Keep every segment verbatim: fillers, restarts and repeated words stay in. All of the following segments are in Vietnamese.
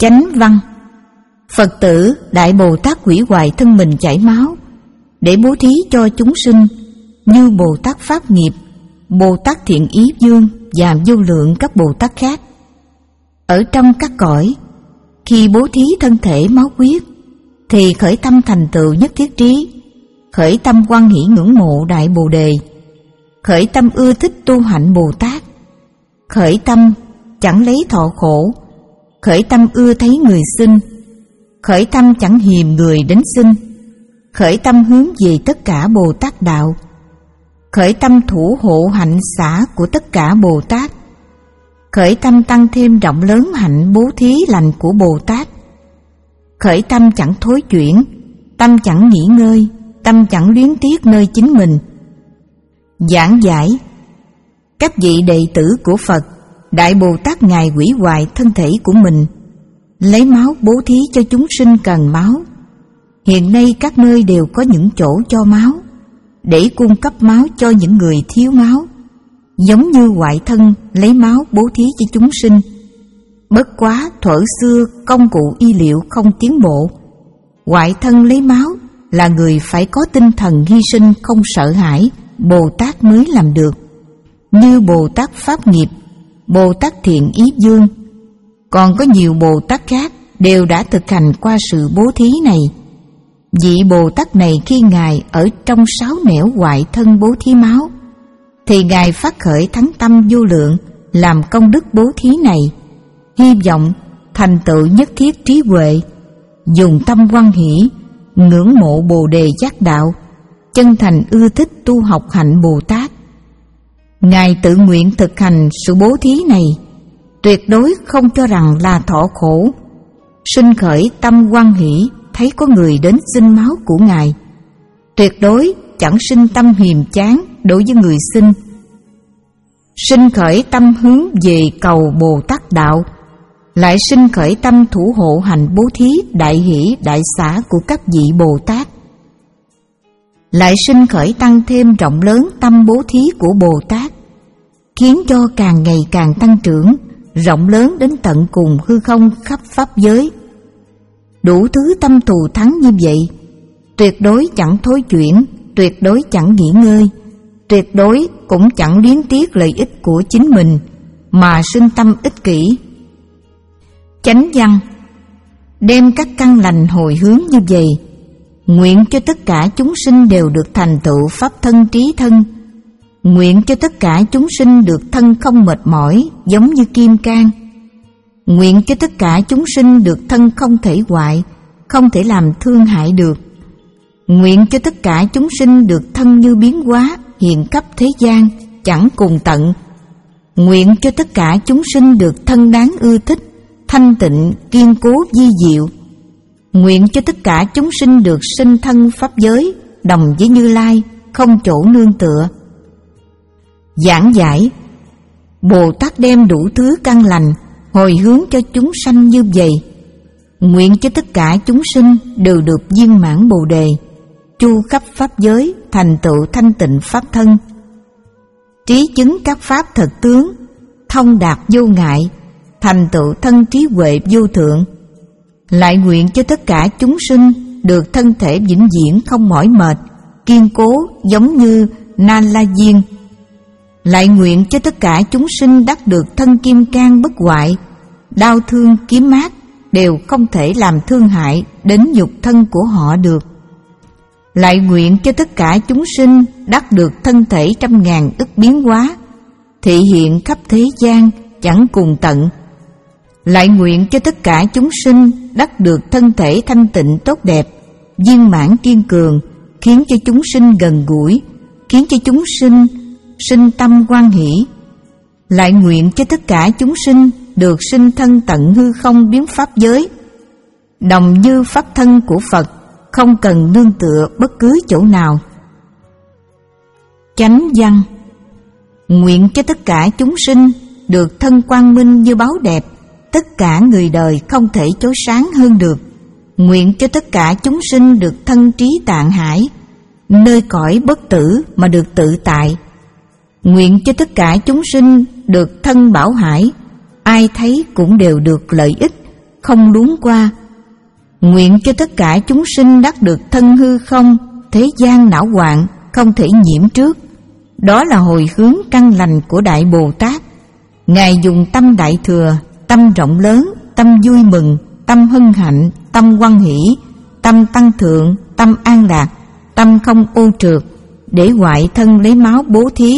Chánh văn. Phật tử Đại Bồ Tát hủy hoại thân mình chảy máu để bố thí cho chúng sinh, như Bồ Tát Pháp Nghiệp, Bồ Tát Thiện Ý Dương và vô lượng các Bồ Tát khác. Ở trong các cõi, khi bố thí thân thể máu huyết thì khởi tâm thành tựu nhất thiết trí, khởi tâm hoan hỷ ngưỡng mộ Đại Bồ Đề, khởi tâm ưa thích tu hạnh Bồ Tát, khởi tâm chẳng lấy thọ khổ, khởi tâm ưa thấy người sinh, khởi tâm chẳng hiềm người đến sinh, khởi tâm hướng về tất cả Bồ Tát đạo, khởi tâm thủ hộ hạnh xả của tất cả Bồ Tát, khởi tâm tăng thêm rộng lớn hạnh bố thí lành của Bồ Tát, khởi tâm chẳng thối chuyển, tâm chẳng nghỉ ngơi, tâm chẳng luyến tiếc nơi chính mình. Giảng giải. Các vị đệ tử của Phật, Đại Bồ Tát Ngài hủy hoại thân thể của mình, lấy máu bố thí cho chúng sinh cần máu. Hiện nay các nơi đều có những chỗ cho máu, để cung cấp máu cho những người thiếu máu, giống như hoại thân lấy máu bố thí cho chúng sinh. Bất quá thuở xưa công cụ y liệu không tiến bộ, hoại thân lấy máu là người phải có tinh thần hy sinh không sợ hãi, Bồ Tát mới làm được, như Bồ Tát Pháp Nghiệp, Bồ Tát Thiện Ý Dương. Còn có nhiều Bồ Tát khác đều đã thực hành qua sự bố thí này. Vị Bồ Tát này khi Ngài ở trong sáu nẻo hoại thân bố thí máu, thì Ngài phát khởi thắng tâm vô lượng làm công đức bố thí này, hy vọng thành tựu nhất thiết trí huệ, dùng tâm hoan hỷ ngưỡng mộ Bồ Đề giác đạo, chân thành ưa thích tu học hạnh Bồ Tát. Ngài tự nguyện thực hành sự bố thí này, tuyệt đối không cho rằng là thọ khổ, sinh khởi tâm hoan hỷ thấy có người đến xin máu của Ngài, tuyệt đối chẳng sinh tâm hiềm chán đối với người sinh, sinh khởi tâm hướng về cầu Bồ Tát đạo, lại sinh khởi tâm thủ hộ hành bố thí đại hỷ đại xả của các vị Bồ Tát, lại sinh khởi tăng thêm rộng lớn tâm bố thí của Bồ Tát, khiến cho càng ngày càng tăng trưởng, rộng lớn đến tận cùng hư không khắp pháp giới. Đủ thứ tâm thù thắng như vậy, tuyệt đối chẳng thối chuyển, tuyệt đối chẳng nghỉ ngơi, tuyệt đối cũng chẳng luyến tiếc lợi ích của chính mình mà sinh tâm ích kỷ. Chánh văn. Đem các căn lành hồi hướng như vậy, nguyện cho tất cả chúng sinh đều được thành tựu pháp thân trí thân, nguyện cho tất cả chúng sinh được thân không mệt mỏi giống như kim cang, nguyện cho tất cả chúng sinh được thân không thể hoại, không thể làm thương hại được, nguyện cho tất cả chúng sinh được thân như biến hóa hiện khắp thế gian chẳng cùng tận, nguyện cho tất cả chúng sinh được thân đáng ưa thích, thanh tịnh kiên cố vi diệu, nguyện cho tất cả chúng sinh được sinh thân pháp giới đồng với Như Lai, không chỗ nương tựa. Giảng giải. Bồ Tát đem đủ thứ căn lành hồi hướng cho chúng sanh như vậy, nguyện cho tất cả chúng sinh đều được viên mãn Bồ Đề, chu khắp pháp giới thành tựu thanh tịnh pháp thân, trí chứng các pháp thật tướng, thông đạt vô ngại, thành tựu thân trí huệ vô thượng. Lại nguyện cho tất cả chúng sinh được thân thể vĩnh viễn không mỏi mệt, kiên cố giống như Na La Diên. Lại nguyện cho tất cả chúng sinh đắc được thân kim cang bất hoại, đau thương kiếm mát đều không thể làm thương hại đến nhục thân của họ được. Lại nguyện cho tất cả chúng sinh đắc được thân thể trăm ngàn ức biến hóa, thị hiện khắp thế gian chẳng cùng tận. Lại nguyện cho tất cả chúng sinh đắc được thân thể thanh tịnh tốt đẹp, viên mãn kiên cường, khiến cho chúng sinh gần gũi, khiến cho chúng sinh sinh tâm hoan hỷ. Lại nguyện cho tất cả chúng sinh được sinh thân tận hư không biến pháp giới, đồng như pháp thân của Phật, không cần nương tựa bất cứ chỗ nào. Chánh văn. Nguyện cho tất cả chúng sinh được thân quang minh như báo đẹp, tất cả người đời không thể chối sáng hơn được. Nguyện cho tất cả chúng sinh được thân trí tạng hải, nơi cõi bất tử mà được tự tại. Nguyện cho tất cả chúng sinh được thân bảo hải, ai thấy cũng đều được lợi ích, không luống qua. Nguyện cho tất cả chúng sinh đắc được thân hư không, thế gian não hoạn không thể nhiễm trước. Đó là hồi hướng căn lành của Đại Bồ Tát. Ngài dùng tâm đại thừa, tâm rộng lớn, tâm vui mừng, tâm hân hạnh, tâm hoan hỷ, tâm tăng thượng, tâm an lạc, tâm không ô trượt, để hoại thân lấy máu bố thí.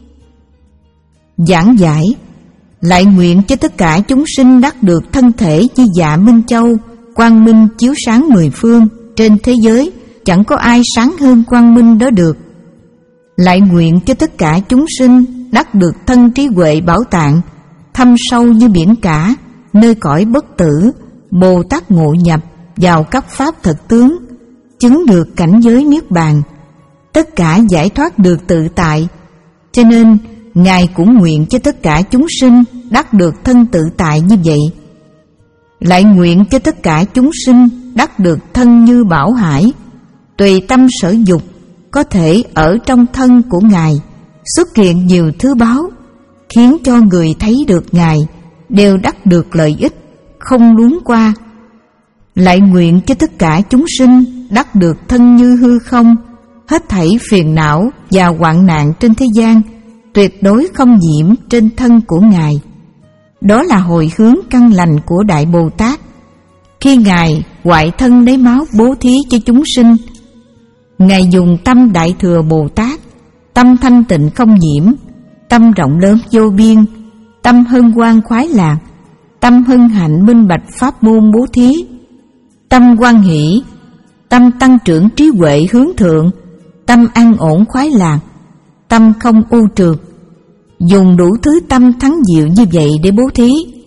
Giảng giải. Lại nguyện cho tất cả chúng sinh đắc được thân thể như Dạ Minh Châu, quang minh chiếu sáng mười phương. Trên thế giới chẳng có ai sáng hơn quang minh đó được. Lại nguyện cho tất cả chúng sinh đắc được thân trí huệ bảo tạng, thâm sâu như biển cả, nơi cõi bất tử. Bồ Tát ngộ nhập vào các pháp thật tướng, chứng được cảnh giới niết bàn, tất cả giải thoát được tự tại. Cho nên Ngài cũng nguyện cho tất cả chúng sinh đắc được thân tự tại như vậy. Lại nguyện cho tất cả chúng sinh đắc được thân như bảo hải, tùy tâm sở dục, có thể ở trong thân của Ngài xuất hiện nhiều thứ báu, khiến cho người thấy được Ngài đều đắc được lợi ích, không luống qua. Lại nguyện cho tất cả chúng sinh đắc được thân như hư không, hết thảy phiền não và hoạn nạn trên thế gian tuyệt đối không nhiễm trên thân của Ngài. Đó là hồi hướng căn lành của Đại Bồ Tát. Khi Ngài hoại thân lấy máu bố thí cho chúng sinh, Ngài dùng tâm Đại Thừa Bồ Tát, tâm thanh tịnh không nhiễm, tâm rộng lớn vô biên, tâm hân hoan khoái lạc, tâm hân hạnh minh bạch pháp môn bố thí, tâm hoan hỷ, tâm tăng trưởng trí huệ hướng thượng, tâm an ổn khoái lạc, tâm không ô trượt, dùng đủ thứ tâm thắng diệu như vậy để bố thí.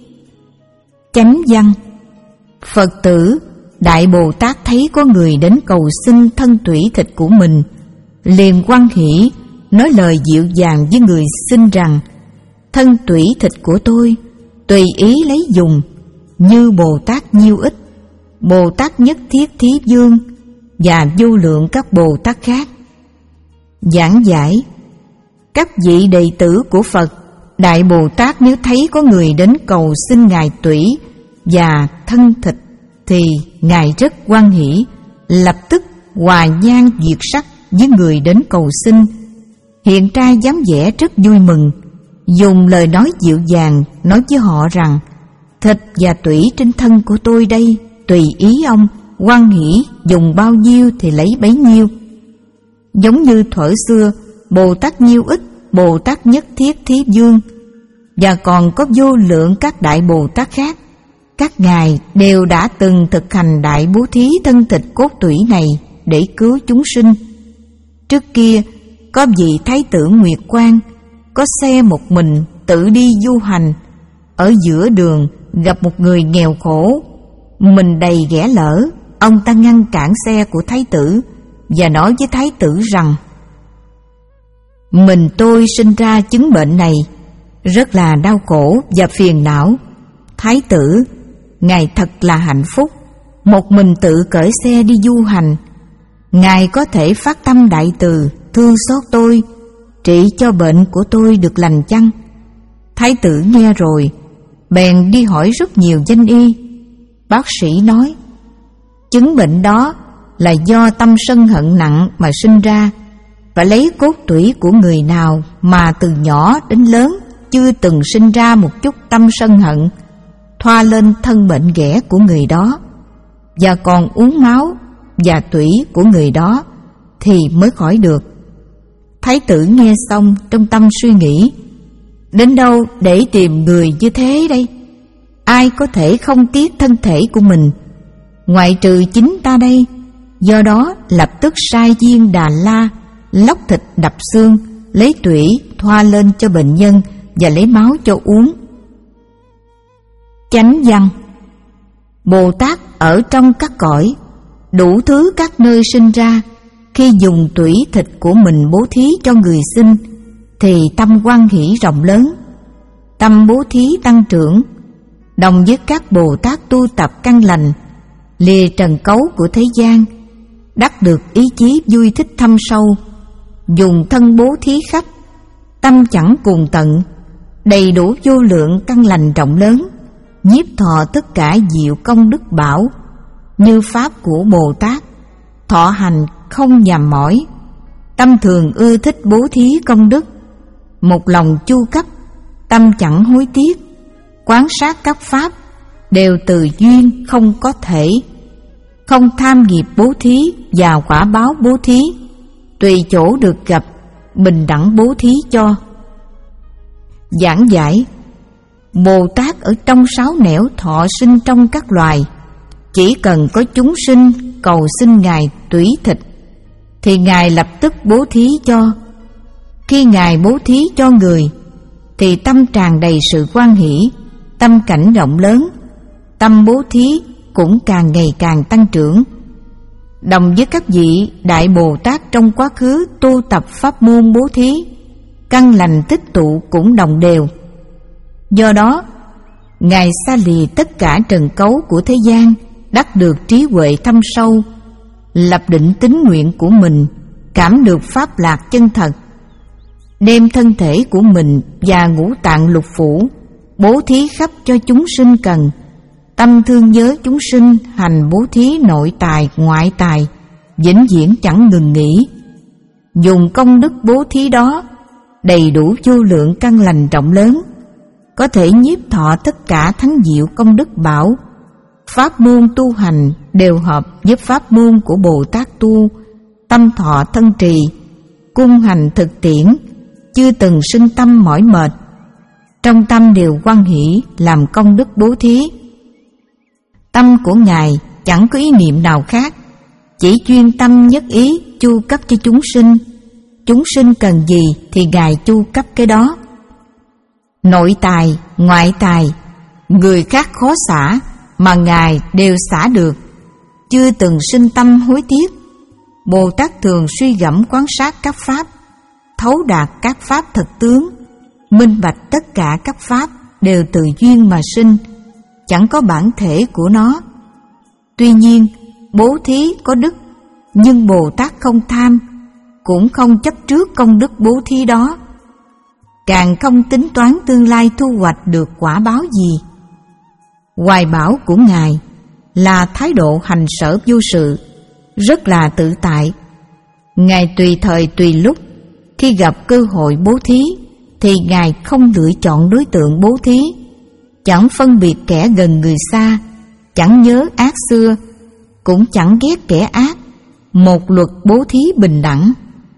Chánh văn. Phật tử Đại Bồ Tát thấy có người đến cầu xin thân tủy thịt của mình, liền hoan hỷ nói lời dịu dàng với người xin rằng: thân tủy thịt của tôi tùy ý lấy dùng, như Bồ Tát nhiêu ích, Bồ Tát Nhất Thiết Thí Dương và vô lượng các Bồ Tát khác. Giảng giải. Các vị đệ tử của Phật Đại Bồ Tát nếu thấy có người đến cầu xin Ngài tủy và thân thịt thì Ngài rất hoan hỷ, lập tức hòa nhang diệt sắc với người đến cầu xin, hiện ra dáng vẻ rất vui mừng, dùng lời nói dịu dàng nói với họ rằng: thịt và tủy trên thân của tôi đây, tùy ý ông, hoan hỷ dùng bao nhiêu thì lấy bấy nhiêu. Giống như thuở xưa Bồ Tát Nhiêu Ích, Bồ Tát Nhất Thiết Thí Dương và còn có vô lượng các Đại Bồ Tát khác, các ngài đều đã từng thực hành đại bố thí thân thịt cốt tủy này để cứu chúng sinh. Trước kia có vị Thái tử Nguyệt Quang có xe một mình tự đi du hành, ở giữa đường gặp một người nghèo khổ, mình đầy ghẻ lỡ. Ông ta ngăn cản xe của Thái tử và nói với Thái tử rằng: mình tôi sinh ra chứng bệnh này, rất là đau khổ và phiền não. Thái tử, Ngài thật là hạnh phúc, một mình tự cởi xe đi du hành. Ngài có thể phát tâm đại từ, thương xót tôi, trị cho bệnh của tôi được lành chăng? Thái tử nghe rồi, bèn đi hỏi rất nhiều danh y. Bác sĩ nói: chứng bệnh đó là do tâm sân hận nặng mà sinh ra. Phải lấy cốt tủy của người nào mà từ nhỏ đến lớn chưa từng sinh ra một chút tâm sân hận, thoa lên thân bệnh ghẻ của người đó, và còn uống máu và tủy của người đó thì mới khỏi được. Thái tử nghe xong trong tâm suy nghĩ: đến đâu để tìm người như thế đây? Ai có thể không tiếc thân thể của mình, ngoại trừ chính ta đây. Do đó lập tức sai viên Đà La lóc thịt đập xương, lấy tủy thoa lên cho bệnh nhân và lấy máu cho uống. Chánh văn. Bồ Tát ở trong các cõi, đủ thứ các nơi sinh ra, khi dùng tủy thịt của mình bố thí cho người sinh thì tâm hoan hỷ rộng lớn, tâm bố thí tăng trưởng, đồng với các Bồ Tát tu tập căn lành, lìa trần cấu của thế gian, đắc được ý chí vui thích thâm sâu, dùng thân bố thí khắp, tâm chẳng cùng tận, đầy đủ vô lượng căn lành rộng lớn, nhiếp thọ tất cả diệu công đức bảo như pháp của Bồ Tát, thọ hành không nhàm mỏi, tâm thường ưa thích bố thí công đức, một lòng chu cấp, tâm chẳng hối tiếc, quán sát các pháp đều từ duyên không có thể, không tham nghiệp bố thí và quả báo bố thí, tùy chỗ được gặp, bình đẳng bố thí cho. Giảng giải: Bồ Tát ở trong sáu nẻo thọ sinh trong các loài, chỉ cần có chúng sinh cầu xin Ngài tủy thịt thì Ngài lập tức bố thí cho. Khi Ngài bố thí cho người thì tâm tràn đầy sự hoan hỷ, tâm cảnh rộng lớn, tâm bố thí cũng càng ngày càng tăng trưởng. Đồng với các vị Đại Bồ Tát trong quá khứ tu tập pháp môn bố thí, căn lành tích tụ cũng đồng đều. Do đó, Ngài xa lìa tất cả trần cấu của thế gian, đắc được trí huệ thâm sâu, lập định tín nguyện của mình, cảm được pháp lạc chân thật, đem thân thể của mình và ngũ tạng lục phủ bố thí khắp cho chúng sinh cần, tâm thương nhớ chúng sinh, hành bố thí nội tài ngoại tài, vĩnh viễn chẳng ngừng nghỉ. Dùng công đức bố thí đó đầy đủ vô lượng căn lành rộng lớn, có thể nhiếp thọ tất cả thắng diệu công đức bảo. Pháp môn tu hành đều hợp với pháp môn của Bồ Tát tu, tâm thọ thân trì, cung hành thực tiễn, chưa từng sinh tâm mỏi mệt, trong tâm đều hoan hỷ làm công đức bố thí. Tâm của Ngài chẳng có ý niệm nào khác, chỉ chuyên tâm nhất ý chu cấp cho chúng sinh. Chúng sinh cần gì thì Ngài chu cấp cái đó. Nội tài, ngoại tài, người khác khó xả mà Ngài đều xả được, chưa từng sinh tâm hối tiếc. Bồ Tát thường suy gẫm quan sát các pháp, thấu đạt các pháp thật tướng, minh bạch tất cả các pháp đều từ duyên mà sinh, chẳng có bản thể của nó. Tuy nhiên, bố thí có đức, nhưng Bồ Tát không tham, cũng không chấp trước công đức bố thí đó, càng không tính toán tương lai thu hoạch được quả báo gì. Hoài bão của Ngài là thái độ hành sở vô sự, rất là tự tại. Ngài tùy thời tùy lúc, khi gặp cơ hội bố thí thì Ngài không lựa chọn đối tượng bố thí, chẳng phân biệt kẻ gần người xa, chẳng nhớ ác xưa, cũng chẳng ghét kẻ ác, một luật bố thí bình đẳng.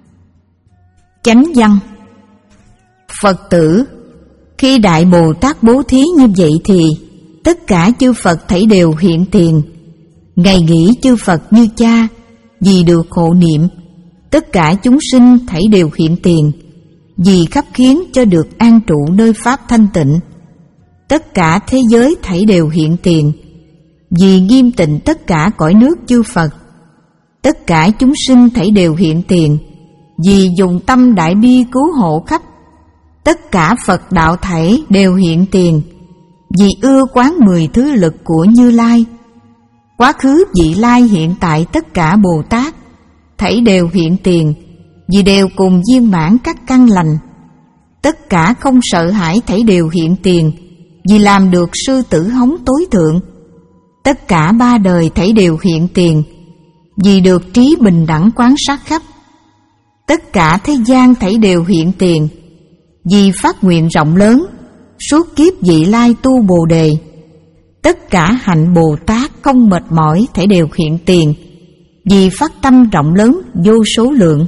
Chánh văn: Phật tử, khi Đại Bồ Tát bố thí như vậy thì tất cả chư Phật thảy đều hiện tiền. Ngài nghĩ chư Phật như cha, vì được hộ niệm, tất cả chúng sinh thảy đều hiện tiền, vì khắp khiến cho được an trụ nơi pháp thanh tịnh. Tất cả thế giới thảy đều hiện tiền, vì nghiêm tịnh tất cả cõi nước chư Phật. Tất cả chúng sinh thảy đều hiện tiền, vì dùng tâm đại bi cứu hộ khắp. Tất cả Phật đạo thảy đều hiện tiền, vì ưa quán mười thứ lực của Như Lai. Quá khứ vị lai hiện tại tất cả Bồ Tát thảy đều hiện tiền, vì đều cùng viên mãn các căn lành. Tất cả không sợ hãi thảy đều hiện tiền, vì làm được sư tử hống tối thượng. Tất cả ba đời thảy đều hiện tiền, vì được trí bình đẳng quán sát khắp. Tất cả thế gian thảy đều hiện tiền, vì phát nguyện rộng lớn, suốt kiếp vị lai tu Bồ đề. Tất cả hạnh Bồ Tát không mệt mỏi thảy đều hiện tiền, vì phát tâm rộng lớn vô số lượng.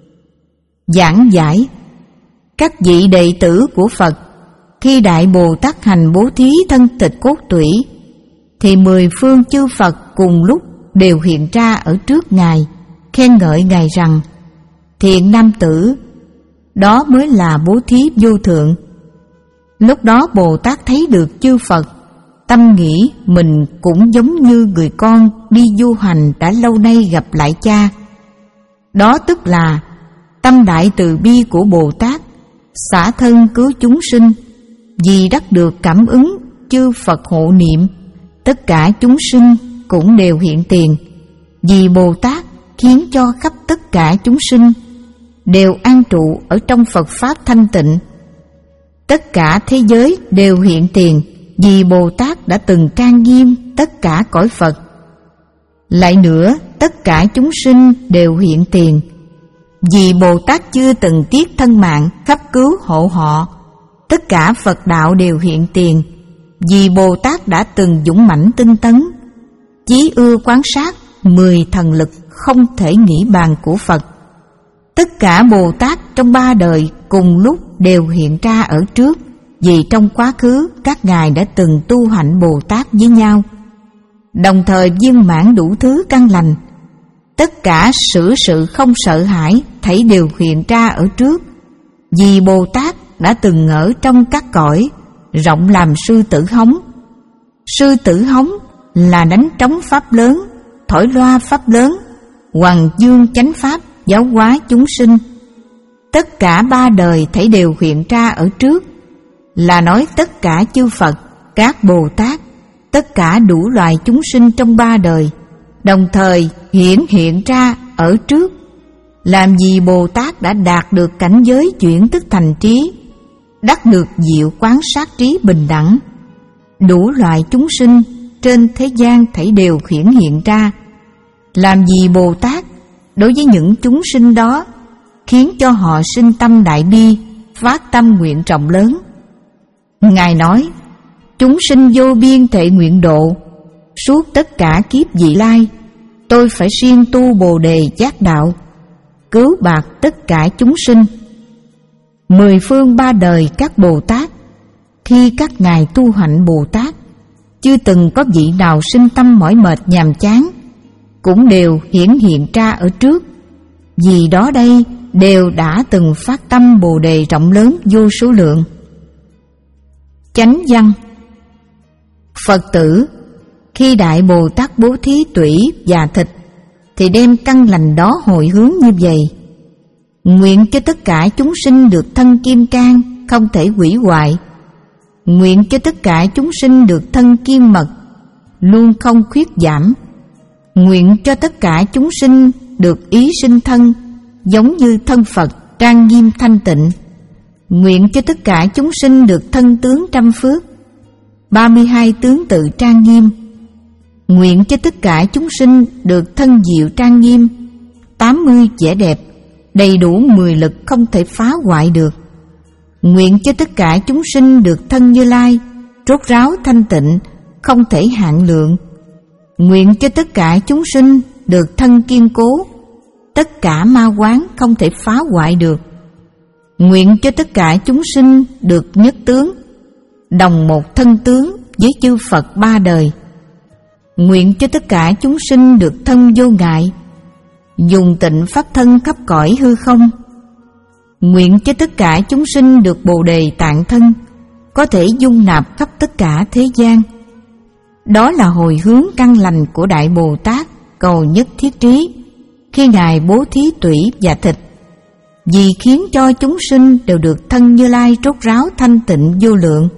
Giảng giải: Các vị đệ tử của Phật khi Đại Bồ Tát hành bố thí thân tịch cốt tủy, thì mười phương chư Phật cùng lúc đều hiện ra ở trước Ngài, khen ngợi Ngài rằng: Thiện nam tử, đó mới là bố thí vô thượng. Lúc đó Bồ Tát thấy được chư Phật, tâm nghĩ mình cũng giống như người con đi du hành đã lâu nay gặp lại cha. Đó tức là tâm đại từ bi của Bồ Tát, xả thân cứu chúng sinh, vì đắc được cảm ứng chư Phật hộ niệm. Tất cả chúng sinh cũng đều hiện tiền, vì Bồ Tát khiến cho khắp tất cả chúng sinh đều an trụ ở trong Phật Pháp thanh tịnh. Tất cả thế giới đều hiện tiền, vì Bồ Tát đã từng trang nghiêm tất cả cõi Phật. Lại nữa, tất cả chúng sinh đều hiện tiền, vì Bồ Tát chưa từng tiếc thân mạng khắp cứu hộ họ. Tất cả Phật đạo đều hiện tiền, vì Bồ Tát đã từng dũng mãnh tinh tấn, chí ưa quán sát mười thần lực không thể nghĩ bàn của Phật. Tất cả Bồ Tát trong ba đời cùng lúc đều hiện ra ở trước, vì trong quá khứ các ngài đã từng tu hạnh Bồ Tát với nhau, đồng thời viên mãn đủ thứ căn lành. Tất cả sự sự không sợ hãi thảy đều hiện ra ở trước, vì Bồ Tát đã từng ở trong các cõi rộng làm sư tử hống. Sư tử hống là đánh trống pháp lớn, thổi loa pháp lớn, hoằng dương chánh pháp, giáo hóa chúng sinh. Tất cả ba đời thảy đều hiện ra ở trước, là nói tất cả chư Phật, các Bồ Tát, tất cả đủ loài chúng sinh trong ba đời đồng thời hiện hiện ra ở trước. Làm gì Bồ Tát đã đạt được cảnh giới chuyển tức thành trí, đắc được diệu quán sát trí bình đẳng. Đủ loại chúng sinh trên thế gian thảy đều hiển hiện ra. Làm gì Bồ Tát đối với những chúng sinh đó, khiến cho họ sinh tâm đại bi, phát tâm nguyện rộng lớn. Ngài nói, chúng sinh vô biên thệ nguyện độ, suốt tất cả kiếp vị lai, tôi phải siêng tu Bồ đề giác đạo, cứu bạc tất cả chúng sinh. Mười phương ba đời các Bồ Tát, khi các ngài tu hạnh Bồ Tát, chưa từng có vị nào sinh tâm mỏi mệt nhàm chán, cũng đều hiển hiện ra ở trước. Vì đó đây đều đã từng phát tâm Bồ đề rộng lớn vô số lượng. Chánh văn. Phật tử, khi Đại Bồ Tát bố thí tủy và thịt, thì đem căn lành đó hồi hướng như vậy: nguyện cho tất cả chúng sinh được thân kim cang, không thể hủy hoại. Nguyện cho tất cả chúng sinh được thân kim mật, luôn không khuyết giảm. Nguyện cho tất cả chúng sinh được ý sinh thân, giống như thân Phật, trang nghiêm thanh tịnh. Nguyện cho tất cả chúng sinh được thân tướng trăm phước, ba mươi hai tướng tự trang nghiêm. Nguyện cho tất cả chúng sinh được thân diệu trang nghiêm, tám mươi vẻ đẹp, đầy đủ mười lực không thể phá hoại được. Nguyện cho tất cả chúng sinh được thân Như Lai, rốt ráo thanh tịnh, không thể hạn lượng. Nguyện cho tất cả chúng sinh được thân kiên cố, tất cả ma quán không thể phá hoại được. Nguyện cho tất cả chúng sinh được nhất tướng, đồng một thân tướng với chư Phật ba đời. Nguyện cho tất cả chúng sinh được thân vô ngại, dùng tịnh pháp thân khắp cõi hư không. Nguyện cho tất cả chúng sinh được Bồ đề tạng thân, có thể dung nạp khắp tất cả thế gian. Đó là hồi hướng căn lành của Đại Bồ Tát cầu nhất thiết trí, khi ngài bố thí tủy và thịt, vì khiến cho chúng sinh đều được thân Như Lai rốt ráo thanh tịnh vô lượng.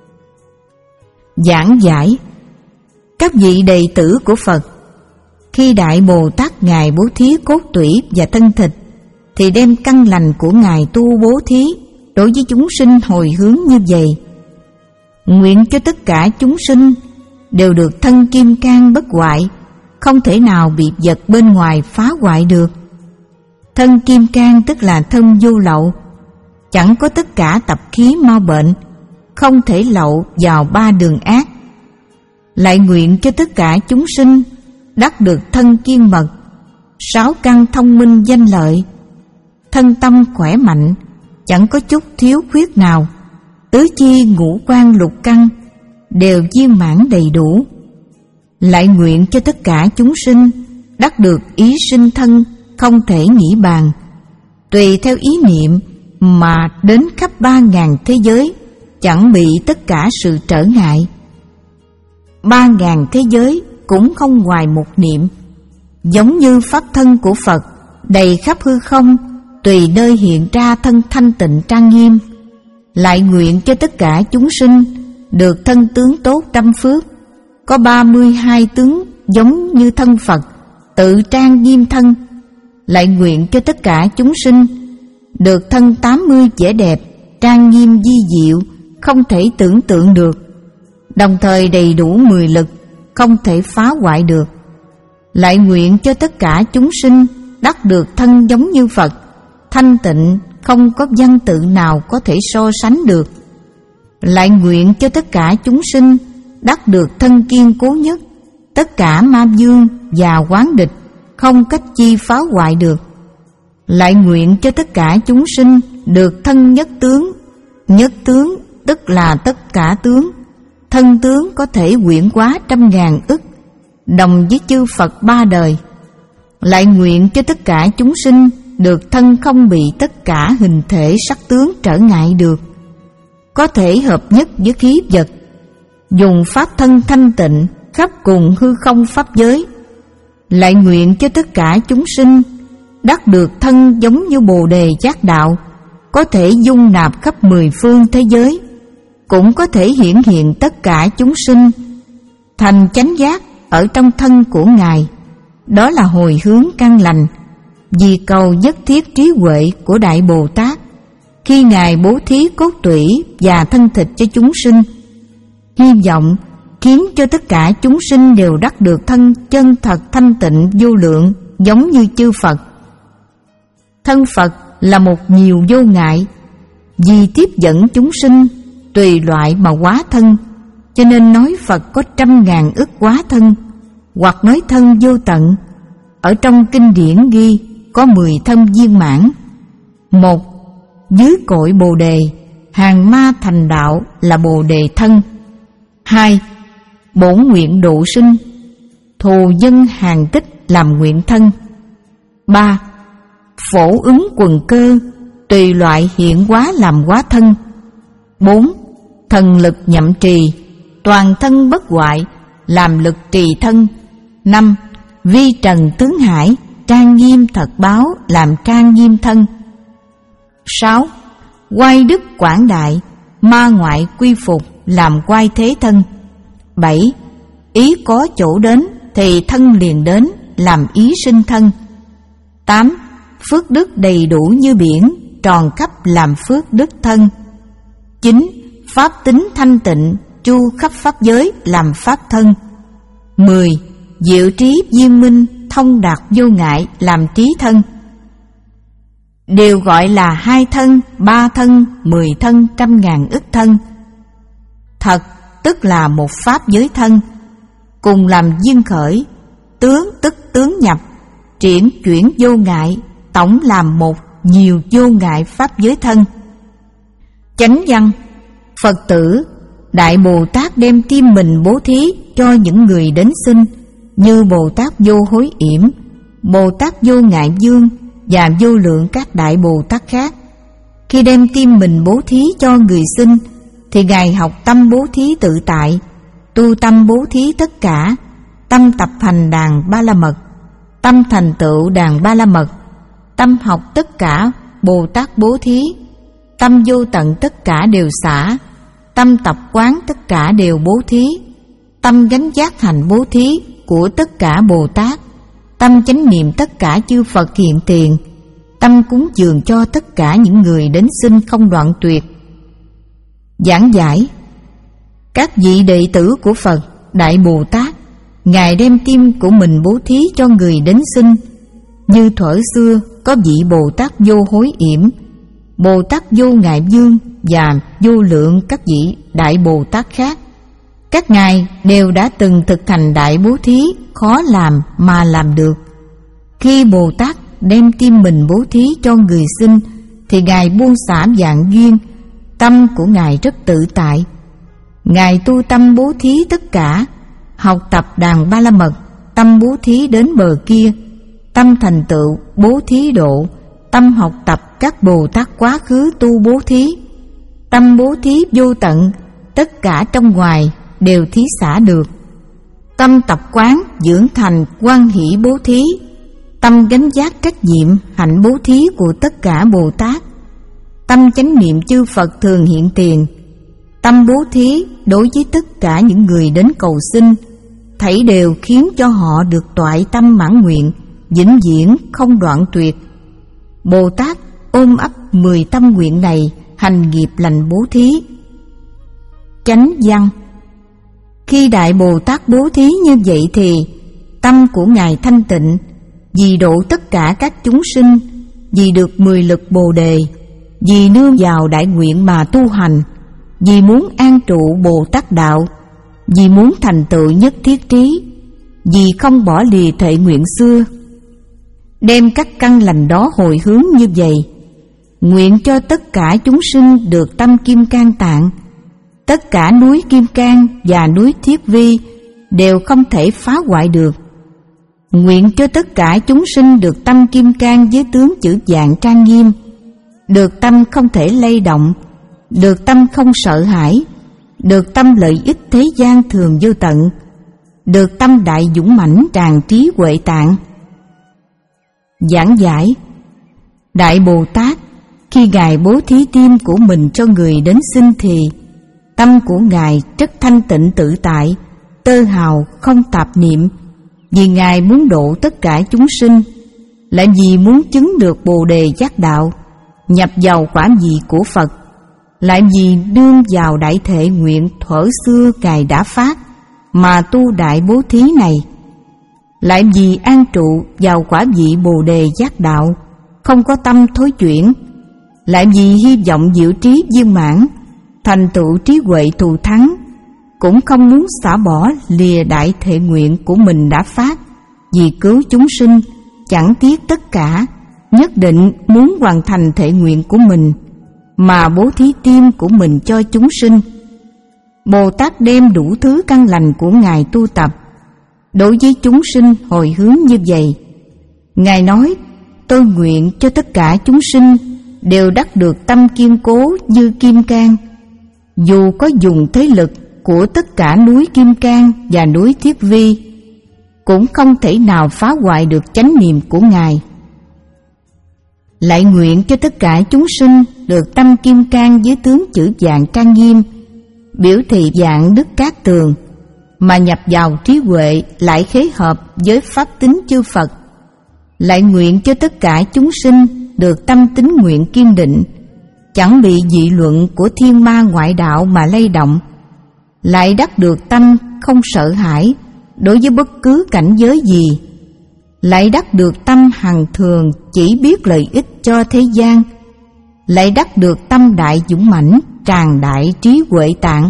Giảng giải. Các vị đệ tử của Phật, khi Đại Bồ Tát ngài bố thí cốt tủy và thân thịt, thì đem căn lành của ngài tu bố thí đối với chúng sinh hồi hướng như vậy: nguyện cho tất cả chúng sinh đều được thân kim cang bất hoại, không thể nào bị vật bên ngoài phá hoại được. Thân kim cang tức là thân vô lậu, chẳng có tất cả tập khí mau bệnh, không thể lậu vào ba đường ác. Lại nguyện cho tất cả chúng sinh đắc được thân kiên mật, sáu căn thông minh danh lợi, thân tâm khỏe mạnh, chẳng có chút thiếu khuyết nào, tứ chi ngũ quan lục căn đều viên mãn đầy đủ. Lại nguyện cho tất cả chúng sinh đắc được ý sinh thân, không thể nghĩ bàn, tùy theo ý niệm mà đến khắp ba ngàn thế giới, chẳng bị tất cả sự trở ngại. Ba ngàn thế giới cũng không ngoài một niệm, giống như pháp thân của Phật đầy khắp hư không, tùy nơi hiện ra thân thanh tịnh trang nghiêm. Lại nguyện cho tất cả chúng sinh được thân tướng tốt trăm phước, có ba mươi hai tướng giống như thân Phật, tự trang nghiêm thân. Lại nguyện cho tất cả chúng sinh được thân tám mươi vẻ đẹp, trang nghiêm di diệu, không thể tưởng tượng được. đồng thời đầy đủ mười lực, không thể phá hoại được. Lại nguyện cho tất cả chúng sinh đắc được thân giống như Phật, thanh tịnh, không có văn tự nào có thể so sánh được. Lại nguyện cho tất cả chúng sinh đắc được thân kiên cố nhất, tất cả ma vương và quán địch không cách chi phá hoại được. Lại nguyện cho tất cả chúng sinh được thân nhất tướng. Nhất tướng tức là tất cả tướng. Thân tướng có thể quyển hóa trăm ngàn ức, đồng với chư Phật ba đời. Lại nguyện cho tất cả chúng sinh được thân không bị tất cả hình thể sắc tướng trở ngại được, có thể hợp nhất với khí vật, dùng pháp thân thanh tịnh khắp cùng hư không pháp giới. Lại nguyện cho tất cả chúng sinh đắc được thân giống như Bồ Đề Giác Đạo, có thể dung nạp khắp mười phương thế giới, cũng có thể hiển hiện tất cả chúng sinh thành chánh giác ở trong thân của Ngài. Đó là hồi hướng căn lành, vì cầu nhất thiết trí huệ của Đại Bồ Tát khi Ngài bố thí cốt tủy và thân thịt cho chúng sinh, hy vọng khiến cho tất cả chúng sinh đều đắc được thân chân thật thanh tịnh vô lượng giống như chư Phật. Thân Phật là một nhiều vô ngại, vì tiếp dẫn chúng sinh tùy loại mà hóa thân, cho nên nói Phật có trăm ngàn ức hóa thân, hoặc nói thân vô tận. Ở trong kinh điển ghi có mười thân viên mãn. Một, dưới cội Bồ Đề, hàng ma thành đạo là Bồ Đề thân. Hai, bổn nguyện độ sinh, thù dân hàng tích làm nguyện thân. Ba, phổ ứng quần cơ, tùy loại hiện hóa làm hóa thân. Bốn, thần lực nhậm trì, toàn thân bất hoại làm lực trì thân. Năm, vi trần tướng hải, trang nghiêm thật báo làm trang nghiêm thân. Sáu, quay đức quảng đại, ma ngoại quy phục làm quay thế thân. Bảy, ý có chỗ đến thì thân liền đến làm ý sinh thân. Tám, phước đức đầy đủ như biển, tròn khắp làm phước đức thân. Chín, pháp tính thanh tịnh, chu khắp pháp giới làm pháp thân. Mười, diệu trí viên minh, thông đạt vô ngại làm trí thân. Đều gọi là hai thân, ba thân, mười thân, trăm ngàn ức thân. Thật tức là một pháp giới thân, cùng làm duyên khởi. Tướng tức tướng nhập, triển chuyển vô ngại, tổng làm một nhiều vô ngại pháp giới thân. Chánh văn: Phật tử Đại Bồ Tát đem tim mình bố thí cho những người đến xin, như Bồ Tát Vô Hối Yểm, Bồ Tát Vô Ngại Dương và vô lượng các Đại Bồ Tát khác. Khi đem tim mình bố thí cho người xin, thì Ngài học tâm bố thí tự tại, tu tâm bố thí tất cả, tâm tập hành đàn ba la mật, tâm thành tựu đàn ba la mật, tâm học tất cả Bồ Tát bố thí, tâm vô tận tất cả đều xả, tâm tập quán tất cả đều bố thí, tâm gánh giác hành bố thí của tất cả Bồ Tát, tâm chánh niệm tất cả chư Phật hiện tiền, tâm cúng dường cho tất cả những người đến xin không đoạn tuyệt. Giảng giải: các vị đệ tử của Phật Đại Bồ Tát, Ngài đem tim của mình bố thí cho người đến xin, như thuở xưa có vị Bồ Tát Vô Hối Yểm, Bồ Tát Vô Ngại Dương và vô lượng các vị Đại Bồ Tát khác. Các ngài đều đã từng thực hành đại bố thí khó làm mà làm được. Khi Bồ Tát đem tim mình bố thí cho người xin, thì Ngài buông xả vạn duyên, tâm của Ngài rất tự tại. Ngài tu tâm bố thí tất cả, học tập đàn ba la mật, tâm bố thí đến bờ kia, tâm thành tựu bố thí độ, tâm học tập các Bồ Tát quá khứ tu bố thí, tâm bố thí vô tận, tất cả trong ngoài đều thí xả được. Tâm tập quán dưỡng thành quan hỷ bố thí, tâm gánh giác trách nhiệm hạnh bố thí của tất cả Bồ Tát, tâm chánh niệm chư Phật thường hiện tiền, tâm bố thí đối với tất cả những người đến cầu xin, thảy đều khiến cho họ được toại tâm mãn nguyện, vĩnh viễn không đoạn tuyệt. Bồ Tát ôm ấp mười tâm nguyện này hành nghiệp lành bố thí. Chánh văn: Khi Đại Bồ Tát bố thí như vậy thì tâm của Ngài thanh tịnh, vì độ tất cả các chúng sinh, vì được mười lực Bồ Đề, vì nương vào đại nguyện mà tu hành, vì muốn an trụ Bồ Tát đạo, vì muốn thành tựu nhất thiết trí, vì không bỏ lìa thệ nguyện xưa. Đem các căn lành đó hồi hướng như vậy, nguyện cho tất cả chúng sinh được tâm Kim Cang Tạng. Tất cả núi Kim Cang và núi Thiết Vi đều không thể phá hoại được. Nguyện cho tất cả chúng sinh được tâm Kim Cang với tướng chữ vạn trang nghiêm, được tâm không thể lay động, được tâm không sợ hãi, được tâm lợi ích thế gian thường vô tận, được tâm đại dũng mãnh tràn trí huệ tạng. Giảng giải: Đại Bồ Tát khi Ngài bố thí tim của mình cho người đến xin thì tâm của Ngài rất thanh tịnh tự tại, tơ hào không tạp niệm, vì Ngài muốn độ tất cả chúng sinh, lại vì muốn chứng được Bồ Đề giác đạo, nhập vào quả vị của Phật, lại vì đương vào đại thệ nguyện thuở xưa Ngài đã phát mà tu đại bố thí này, lại vì an trụ vào quả vị Bồ Đề giác đạo, không có tâm thối chuyển, lại vì hy vọng diệu trí viên mãn, thành tựu trí huệ thù thắng, cũng không muốn xả bỏ lìa đại thệ nguyện của mình đã phát, vì cứu chúng sinh chẳng tiếc tất cả, nhất định muốn hoàn thành thệ nguyện của mình mà bố thí tim của mình cho chúng sinh. Bồ Tát đem đủ thứ căn lành của Ngài tu tập đối với chúng sinh hồi hướng như vậy. Ngài nói: tôi nguyện cho tất cả chúng sinh đều đắc được tâm kiên cố như kim cang, dù có dùng thế lực của tất cả núi Kim Cang và núi Thiết Vi, cũng không thể nào phá hoại được chánh niệm của Ngài. Lại nguyện cho tất cả chúng sinh được tâm Kim Cang với tướng chữ vạn trang nghiêm, biểu thị vạn đức cát tường, mà nhập vào trí huệ lại khế hợp với pháp tính chư Phật. Lại nguyện cho tất cả chúng sinh được tâm tín nguyện kiên định, chẳng bị dị luận của thiên ma ngoại đạo mà lay động, lại đắc được tâm không sợ hãi đối với bất cứ cảnh giới gì, lại đắc được tâm hằng thường chỉ biết lợi ích cho thế gian, lại đắc được tâm đại dũng mãnh tràn đại trí huệ tạng.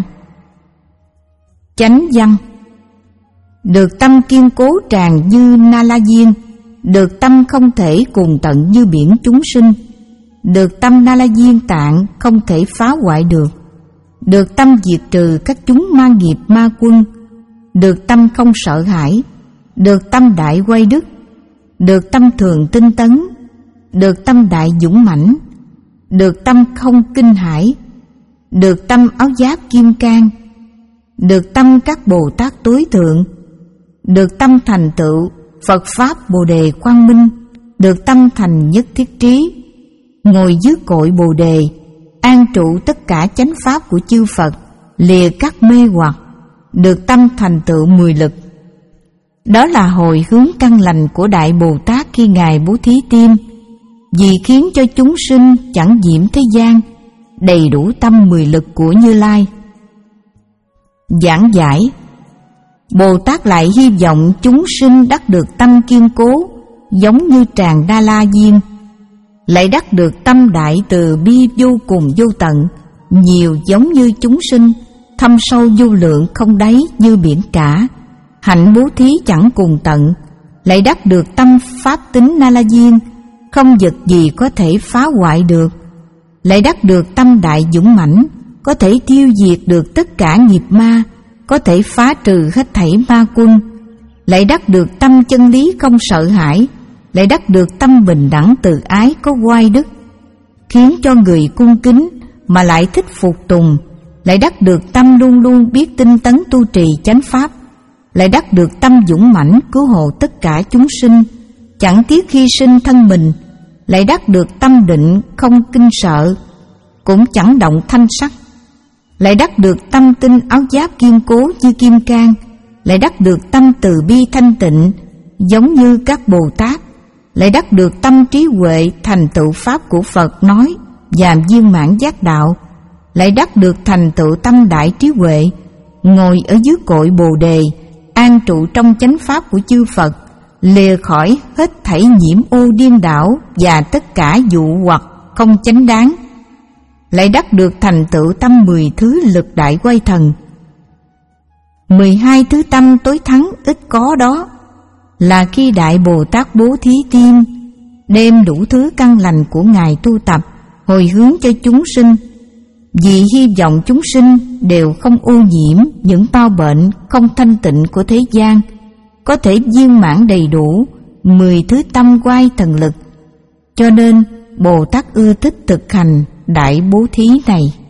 Chánh văn: được tâm kiên cố tràn như Na La Diên, được tâm không thể cùng tận như biển chúng sinh, được tâm Na La Diên tạng không thể phá hoại được, được tâm diệt trừ các chúng ma nghiệp ma quân, được tâm không sợ hãi, được tâm đại quay đức, được tâm thường tinh tấn, được tâm đại dũng mãnh, được tâm không kinh hãi, được tâm áo giáp kim cang, được tâm các Bồ Tát tối thượng, được tâm thành tựu Phật Pháp Bồ Đề quang minh, được tâm thành nhất thiết trí, ngồi dưới cội Bồ Đề, an trụ tất cả chánh pháp của chư Phật, lìa các mê hoặc, được tâm thành tựu mười lực. Đó là hồi hướng căn lành của Đại Bồ Tát khi Ngài bố thí tim, vì khiến cho chúng sinh chẳng nhiễm thế gian, đầy đủ tâm mười lực của Như Lai. Giảng giải: Bồ Tát lại hy vọng chúng sinh đắc được tâm kiên cố giống như tràng Đa La Diên, lại đắc được tâm đại từ bi vô cùng vô tận, nhiều giống như chúng sinh, thâm sâu vô lượng không đáy như biển cả, hạnh bố thí chẳng cùng tận, lại đắc được tâm pháp tính Na La Diên, không vật gì có thể phá hoại được, lại đắc được tâm đại dũng mãnh, có thể tiêu diệt được tất cả nghiệp ma, có thể phá trừ hết thảy ma quân, lại đắc được tâm chân lý không sợ hãi, lại đắc được tâm bình đẳng từ ái có oai đức, khiến cho người cung kính mà lại thích phục tùng, lại đắc được tâm luôn luôn biết tinh tấn tu trì chánh pháp, lại đắc được tâm dũng mãnh cứu hộ tất cả chúng sinh, chẳng tiếc hy sinh thân mình, lại đắc được tâm định không kinh sợ, cũng chẳng động thanh sắc, lại đắc được tâm tinh áo giáp kiên cố như kim cang, lại đắc được tâm từ bi thanh tịnh giống như các Bồ Tát, lại đắc được tâm trí huệ thành tựu pháp của Phật nói và viên mãn giác đạo, lại đắc được thành tựu tâm đại trí huệ ngồi ở dưới cội Bồ đề, an trụ trong chánh pháp của chư Phật, lìa khỏi hết thảy nhiễm ô điên đảo và tất cả dụ hoặc không chánh đáng, lại đắc được thành tựu tâm mười thứ lực đại quay thần. Mười hai thứ tâm tối thắng ít có đó là khi Đại Bồ Tát Bố Thí Tiên đem đủ thứ căn lành của Ngài tu tập hồi hướng cho chúng sinh, vì hy vọng chúng sinh đều không ô nhiễm những bao bệnh không thanh tịnh của thế gian, có thể viên mãn đầy đủ mười thứ tâm quay thần lực. Cho nên Bồ Tát ưa thích thực hành đại bố thí này.